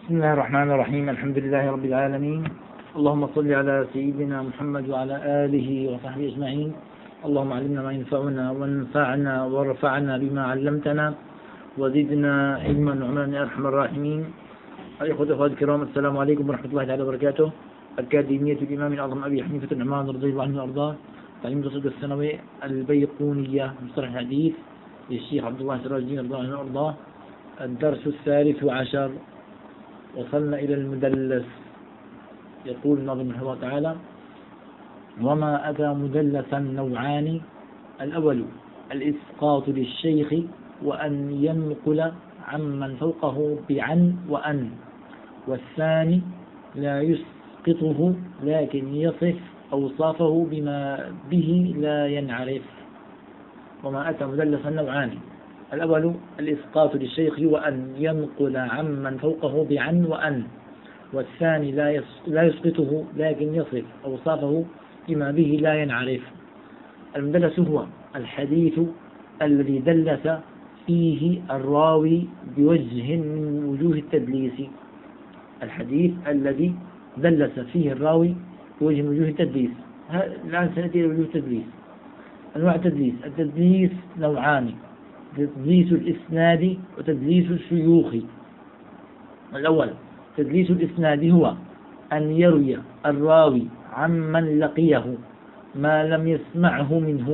بسم الله الرحمن الرحيم. الحمد لله رب العالمين. اللهم صل على سيدنا محمد وعلى آله وصحبه أجمعين. اللهم علمنا ما ينفعنا وانفعنا وارفعنا بما علمتنا وزدنا علما وعملا يا أرحم الراحمين. الإخوة والأخوات الكرام، السلام عليكم ورحمة الله تعالى وبركاته. أكاديمية الإمام الأعظم أبي حنيفة النعمان رضي الله عنه وأرضاه، تعليم التصديق السنوي البيقونية مصطلح الحديث للشيخ عبد الله سراج الدين رضي الله عنه وأرضاه. الدرس 13 وصلنا إلى المدلس. يقول الناظم رحمه الله تعالى: وما أتى مدلسا نوعان، الأول الإسقاط للشيخ وأن ينقل عمن فوقه بعن وأن، والثاني لا يسقطه لكن يصف أوصافه بما به لا ينعرف. وما أتى مدلسا نوعان، الأول الإسقاط للشيخ وأن ينقل عمن فوقه بعن وأن، والثاني لا يسقطه لكن يصف أوصافه بما به لا ينعرف. المدلس هو الحديث الذي دلس فيه الراوي بوجه من وجوه التدليس. الحديث الذي دلس فيه الراوي بوجه من وجوه التدليس. الآن سنأتي إلى وجوه التدليس. أنواع التدليس: التدليس نوعان: تدليس الإسناد وتدليس الشيوخ. الأول تدليس الإسناد هو أن يروي الراوي عمن لقيه ما لم يسمعه منه،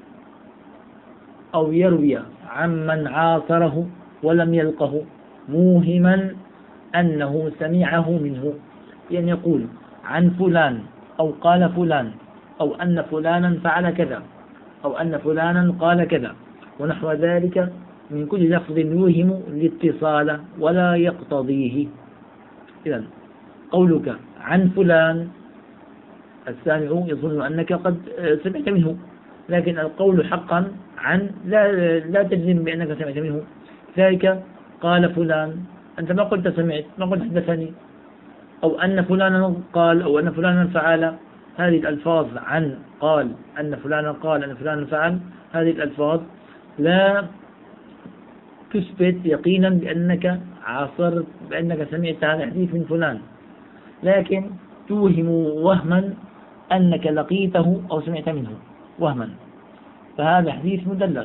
أو يروي عمن عاصره ولم يلقه موهما أنه سمعه منه، يعني يقول عن فلان أو قال فلان أو أن فلانا فعل كذا أو أن فلانا قال كذا ونحو ذلك من كل لفظ يوهم الاتصال ولا يقتضيه. إذن قولك عن فلان، السامع يظن أنك قد سمعت منه، لكن القول حقا عن لا تجزم بأنك سمعت منه. ذلك قال فلان، أنت ما قلت سمعت، ما قلت حدثني. أو أن فلانا قال أو أن فلانا فعل، هذه الألفاظ عن قال أن فلانا قال أن فلانا فعل، هذه الألفاظ لا تثبت يقينا بأنك عاصرت، بأنك سمعت هذا الحديث من فلان، لكن توهم وهما أنك لقيته أو سمعت منه وهما، فهذا حديث مدلس.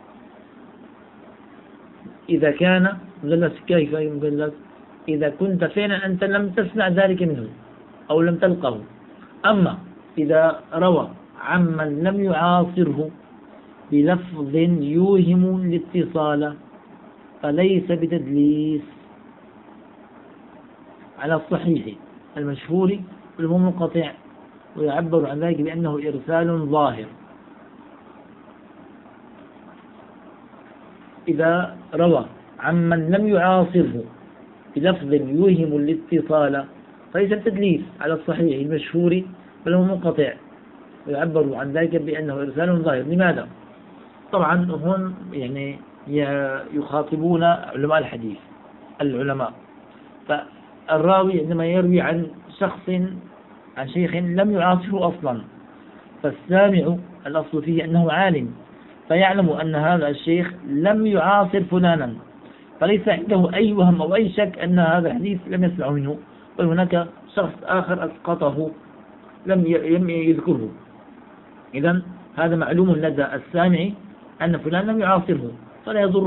إذا كان مدلس، كيف مدلس؟ إذا كنت فعلا أنت لم تسمع ذلك منه أو لم تلقه. أما إذا روى عمن لم يعاصره بلفظ يوهم الاتصال فليس بتدليس على الصحيح المشهور والمنقطع، ويعبر عن ذلك بأنه إرسال ظاهر. إذا روى عمن لم يعاصره بلفظ يوهم الاتصال فليس بتدليس على الصحيح المشهور والمنقطع، ويعبر عن ذلك بأنه إرسال ظاهر. لماذا؟ طبعا هون يعني يخاطبون علماء الحديث، العلماء. فالراوي عندما يروي عن شخص، عن شيخ لم يعاصره أصلا، فالسامع الأصل فيه أنه عالم، فيعلم أن هذا الشيخ لم يعاصر فلانا، فليس عنده أي وهم أو أي شك أن هذا الحديث لم يسمع منه، بل هناك شخص آخر أسقطه لم يذكره. إذن هذا معلوم لدى السامع أن فلان لم يعاصره، فلا يضر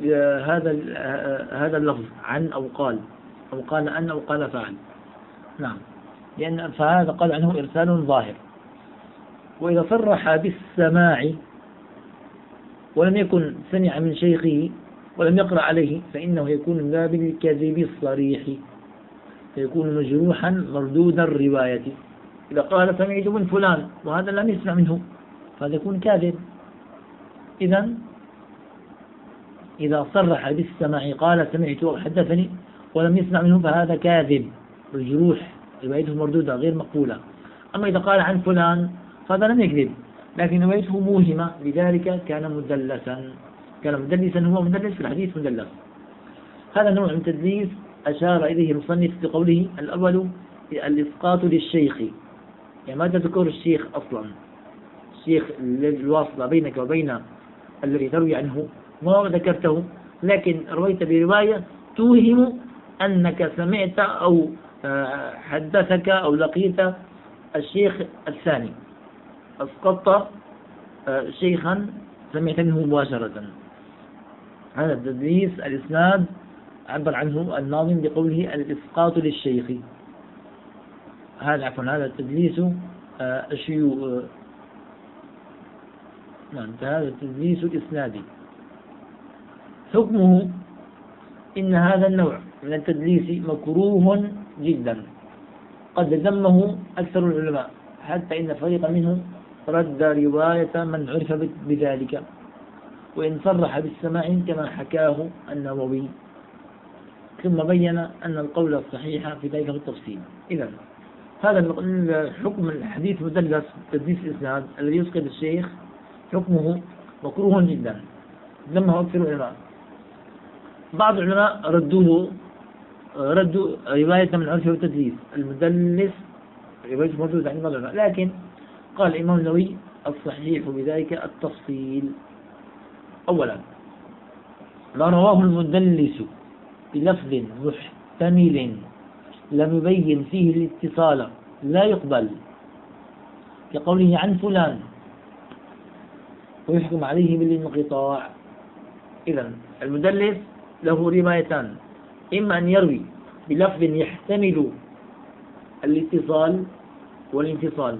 هذا اللفظ عن أو قال أن أو قال فعل. نعم، لأن فهذا قال عنه إرسال ظاهر. وإذا صرح بالسماع ولم يكن سمع من شيخه ولم يقرأ عليه فإنه يكون من باب الكذب الصريح، فيكون مجروحا مردود الرواية. إذا قال سمعت من فلان وهذا لم يسمع منه فهذا يكون كاذب. إذا صرح بالسماع قال سمعت أو حدثني ولم يسمع منه فهذا كاذب مجروح، روايته مردودة غير مقبولة. أما إذا قال عن فلان فهذا لم يكذب، لكن روايته موهمة، لذلك كان مدلسا. هو مدلس في الحديث مدلس. هذا نوع من التدليس أشار إليه المصنف بقوله: الأول الإسقاط للشيخ، يعني ما تذكر الشيخ أصلا، الشيخ الواصلة بينك وبين الذي تروي عنه ما ذكرته، لكن رويت برواية توهم أنك سمعت أو حدثك أو لقيت الشيخ الثاني، أسقطت شيخا سمعت منه مباشرة. هذا تدليس الإسناد عبر عنه الناظم بقوله الإسقاط للشيخ. هذا تدليس الشيوخ. نعم، هذا التدليس الإسنادي. حكمه إن هذا النوع من التدليس مكروه جدا، قد ذمه أكثر العلماء، حتى إن فريقا منهم رد رواية من عرف بذلك، وإن صرح بالسماع كما حكاه النووي، ثم بين أن القول الصحيح في ذلك التفصيل. إذن هذا الحكم الحديث مدلس تدليس الإسناد الذي يسقط الشيخ حكمه مكروه جدا، ذمه أكثر العلماء. بعض العلماء ردوا رواية من عرفه بالتدليس، المدلس رواية موجودة عند بعض العلماء، لكن قال الإمام النووي الصحيح بذلك التفصيل. أولا، ما رواه المدلس بلفظ محتمل لم يبين فيه الاتصال لا يقبل، كقوله عن فلان، ويحكم عليه بالانقطاع. إذن المدلس له روايتان، إما أن يروي بلفظ يحتمل الاتصال والانفصال،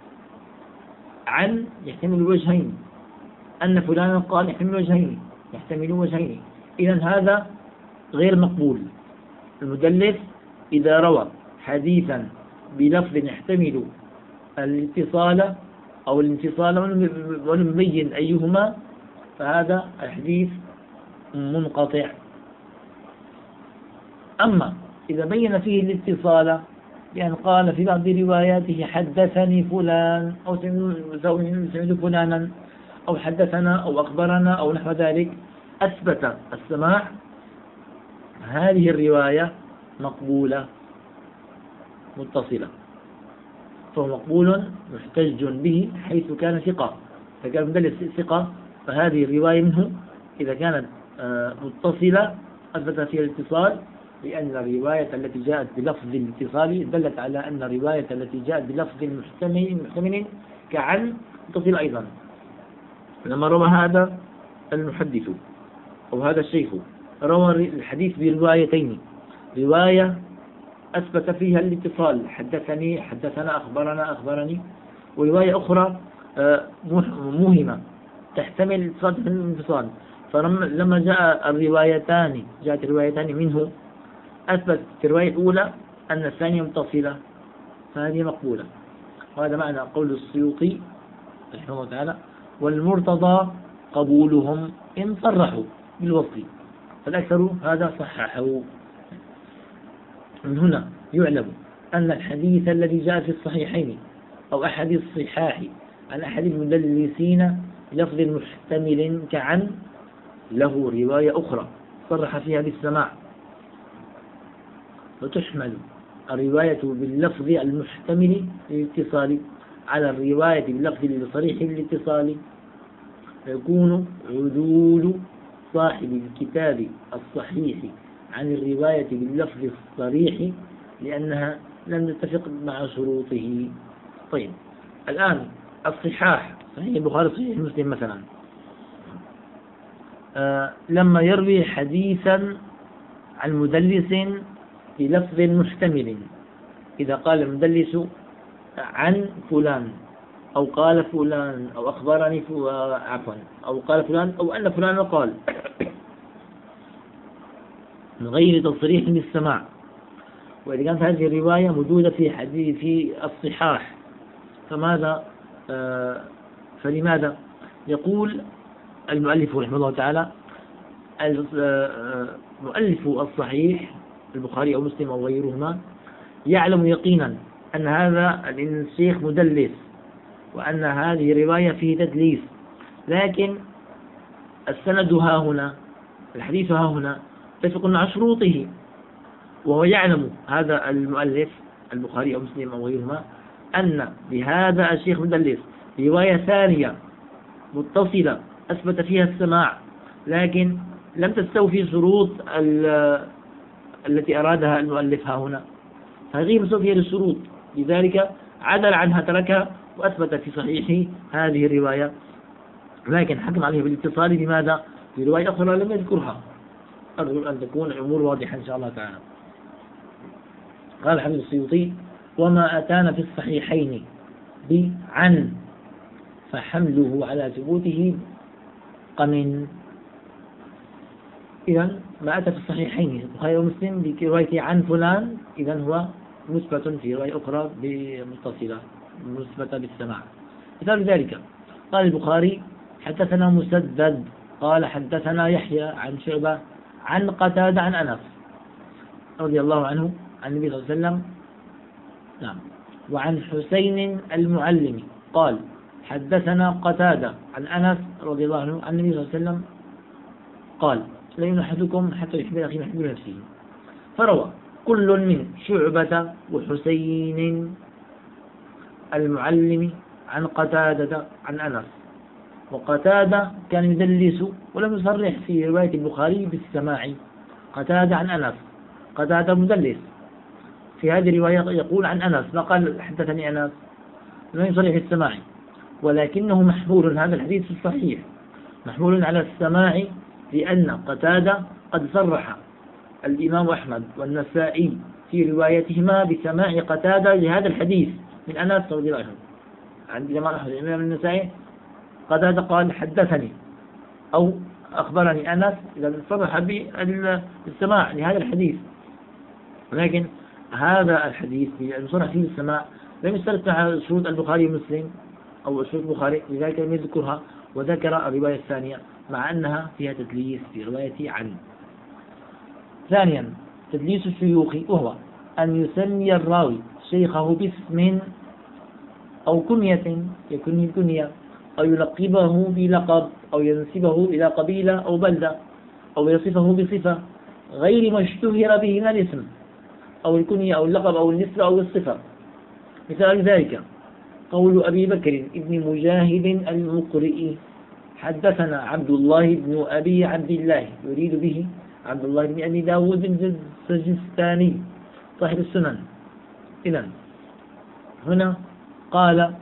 عن يحتمل وجهين، أن فلانا قال يحتمل وجهين، إذن هذا غير مقبول. المدلس إذا روى حديثا بلفظ يحتمل الاتصال أو الانفصال ولم يبين أيهما، فهذا الحديث منقطع. أما إذا بين فيه الاتصال بأن قال في بعض رواياته حدثني فلان أو سمعت فلانا أو حدثنا أو أخبرنا أو نحو ذلك، أثبت السماع، هذه الرواية مقبولة متصلة، فهو مقبول محتج به حيث كان ثقة. فكان مدلس ثقة، فهذه الرواية منه إذا كانت متصلة أثبت فيها الاتصال، لأن الرواية التي جاءت بلفظ الاتصال دلت على أن الرواية التي جاءت بلفظ محتمل كعن متصل أيضا. لما روى هذا المحدث أو هذا الشيخ روى الحديث بروايتين، رواية أثبت فيها الاتصال حدثني حدثنا أخبرني، ورواية أخرى موهمة تحتمل الاتصال في الانفصال، فلما جاءت الروايتان منه أثبت في الرواية الأولى أن الثانية متصلة، فهذه مقبولة. وهذا معنى قول السيوطي رحمه الله تعالى: والمرتضى قبولهم إن صرحوا بالوصل، فالأكثر هذا صححه. من هنا يعلم أن الحديث الذي جاء في الصحيحين أو أحد الصحاح عن أحد المدلسين لفظ محتمل كعن له رواية أخرى صرح فيها بالسماع، وتحمل الرواية باللفظ المحتمل للاتصال على الرواية باللفظ الصريح للاتصال، فيكون عدول صاحب الكتاب الصحيح عن الرواية باللفظ الصريح لأنها لم تتفق مع شروطه. طيب، الآن الصحاح، صحيح البخاري صحيح مسلم مثلا، لما يروي حديثا عن مدلس بلفظ محتمل، إذا قال المدلس عن فلان أو قال فلان أو أخبرني أو قال فلان أو أن فلان قال من غير تصريح بالسماع، وإذا كانت هذه الرواية موجودة في الصحاح، فلماذا يقول المؤلف رحمه الله تعالى: مؤلف الصحيح البخاري أو مسلم أو غيرهما يعلم يقينا أن هذا الشيخ مدلس وأن هذه الرواية فيه تدليس، لكن السند ها هنا، الحديث ها هنا يتفق مع شروطه، وهو يعلم هذا المؤلف البخاري أو مسلم أو غيرهما أن بهذا الشيخ مدلس رواية ثانية متصلة أثبت فيها السماع، لكن لم تستوفي شروط التي أرادها المؤلف ها هنا، هذه مستوفية للشروط، لذلك عدل عنها تركها وأثبت في صحيحه هذه الرواية، لكن حكم عليه بالاتصال بماذا؟ برواية أخرى لم يذكرها. أرجو أن تكون الأمور واضحة إن شاء الله تعالى. قال الحافظ السيوطي: وما أتانا في الصحيحين بعن فحمله على ثبوته قمن. إذا ما أتى في الصحيحين البخاري ومسلم برواية عن فلان، إذا هو مثبت في رواية أخرى بمتصلة مثبتة بالسماع. مثال ذلك قال البخاري: حدثنا مسدد قال حدثنا يحيى عن شعبة عن قتادة عن أنس رضي الله عنه عن النبي صلى الله عليه وسلم. نعم. وعن حسين المعلم قال حدثنا قتادة عن أنس رضي الله عنه عن النبي صلى الله عليه وسلم قال: لا يؤمن أحدكم حتى يحب أخيه ما يحب نفسه. فروى كل من شعبة وحسين المعلم عن قتادة عن أنس. وقتادة كان يدلس ولم يصرح في رواية البخاري بالسماع. قتادة عن أنس، قتادة مدلس في هذه الرواية يقول عن أنس، ما قال حدثني أنس، لم يصرح بالسماع، ولكنه محمول هذا الحديث في الصحيح محمول على السماع، لأن قتادة قد صرح الإمام أحمد والنسائي في روايتهما بسماع قتادة لهذا الحديث من أنس رضي الله عنه. عند الإمام أحمد والإمام النسائي قتادة قال حدثني أو أخبرني أنس، إذا صرح بالسماع لهذا الحديث، ولكن هذا الحديث المصرح فيه بالسماع لم يشترط على شروط البخاري ومسلم أو شروط البخاري، لذلك لم يذكرها وذكر الرواية الثانية مع أنها فيها تدليس في رواية عنه. ثانيا تدليس الشيوخ، وهو أن يسمي الراوي شيخه باسم أو كنية يكون كنية، أو يلقبه بلقب، أو ينسبه إلى قبيلة أو بلدة، أو يصفه بصفة غير ما اشتهر به من الاسم أو الكنية أو اللقب أو النسبة أو الصفة. مثال ذلك قول أبي بكر ابن مجاهد المقرئ: حدثنا عبد الله بن أبي عبد الله، يريد به عبد الله بن أبي داود السجستاني صاحب السنن. إذن هنا قال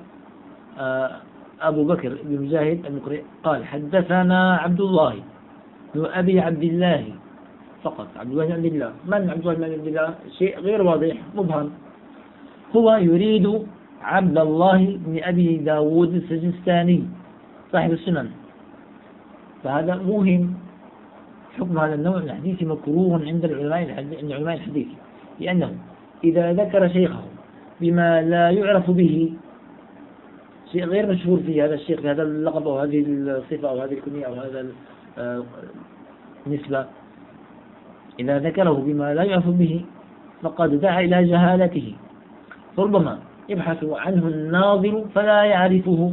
أبو بكر بن مجاهد المقرئ قال حدثنا عبد الله بن أبي عبد الله فقط، عبد الله بن عبد الله. من عبد الله بن عبد الله؟ شيء غير واضح مبهم. هو يريد عبد الله بن أبي داود السجستاني صاحب السنن، فهذا مهم. حكم هذا النوع من الحديث مكروه عند علماء الحديث، لأنه إذا ذكر شيخه بما لا يعرف به، شيء غير مشهور في هذا الشيخ بهذا اللقب أو هذه الصفة أو هذه الكنية أو هذا النسبة، إذا ذكره بما لا يعرف به فقد دعا إلى جهالته، فربما يبحث عنه الناظر فلا يعرفه،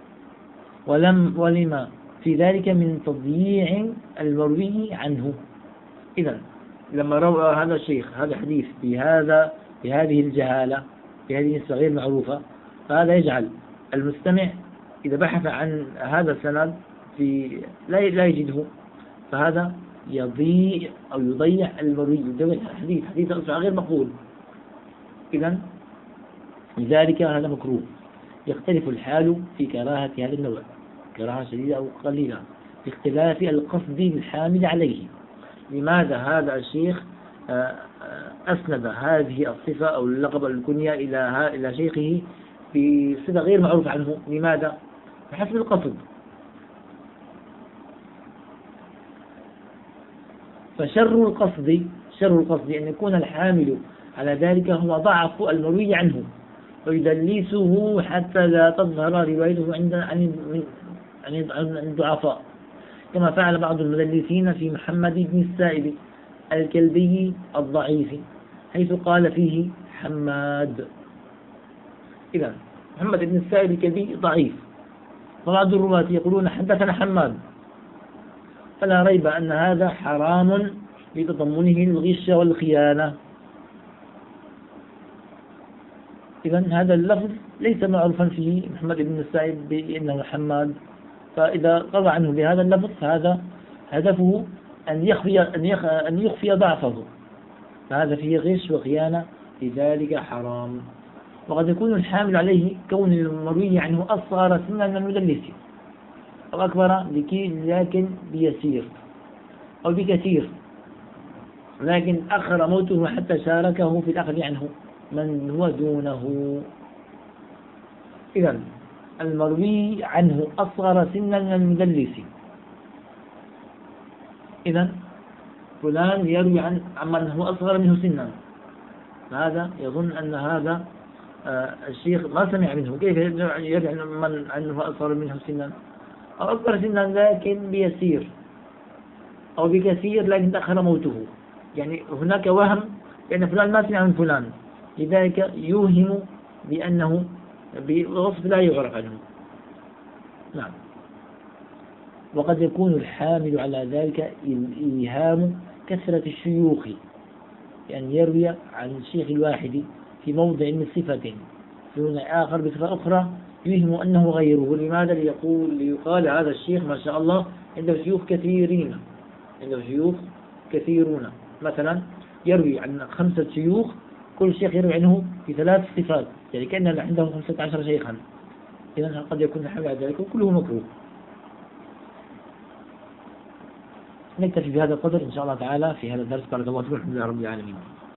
ولما في ذلك من تضييع المروي عنه. إذن لما روى هذا الشيخ هذا الحديث بهذه الجهالة، بهذه النسبة غير معروفة، فهذا يجعل المستمع إذا بحث عن هذا السند لا يجده، فهذا يضيع أو يضيع المروي، يضيع حديث أصبح غير مقبول. إذن لذلك هذا مكروه. يختلف الحال في كراهة هذا النوع، كراهة شديدة أو قليلة، باختلاف القصد الحامل عليه. لماذا هذا الشيخ أسند هذه الصفة أو اللقب الكنية إلى شيخه بصفة غير معروف عنه؟ لماذا؟ بحسب القصد. فشر القصد أن يكون الحامل على ذلك هو ضعف المروي عنه، ويدلسه حتى لا تظهر روايته عن الضعفاء، كما فعل بعض المدلسين في محمد بن السائب الكلبي الضعيف، حيث قال فيه حماد. إذا محمد بن السائب الكلبي ضعيف، فبعض الرواة يقولون حدثنا حماد، فلا ريب أن هذا حرام لتضمنه الغش والخيانة. إذن هذا اللفظ ليس معروفا فيه محمد بن السائب بأنه حماد، فإذا قضى عنه بهذا اللفظ فهذا هدفه أن يخفي ضعفه، فهذا فيه غش وخيانة، لذلك حرام. وقد يكون الحامل عليه كون المروي عنه أصغر سنا من المدلس أو أكبر لكن بيسير أو بكثير، لكن أخر موته حتى شاركه في الأخذ عنه من هو دونه. إذن المروي عنه أصغر سنا من المدلس. إذن فلان يروي عن من هو أصغر منه سنا، فهذا يظن أن هذا الشيخ ما سمع منه، كيف يروي عن من عنه أصغر منه سنا أو أكبر سنا لكن بيسير أو بكثير لكن تأخر موته. يعني هناك وهم لأن فلان ما سمع من فلان، لذلك يوهم بأنه بوصف لا يعرف عنه. نعم. وقد يكون الحامل على ذلك الإيهام كثرة الشيوخ، يعني يروي عن الشيخ الواحد في موضع من صفة، في موضع آخر بصفة أخرى يوهم أنه غيره. لماذا؟ ليقال هذا الشيخ ما شاء الله عنده شيوخ كثيرين، عنده شيوخ كثيرون. مثلا يروي عن 5 شيوخ، كل شيخ يروي عنه ب3 صفات، يعني كأن عندهم 15 شيخا. إذن قد يكون الحامل على ذلك وكله مكروه. نكتفي بهذا القدر إن شاء الله تعالى في هذا الدرس. بارك الله فيكم، الحمد لله رب العالمين.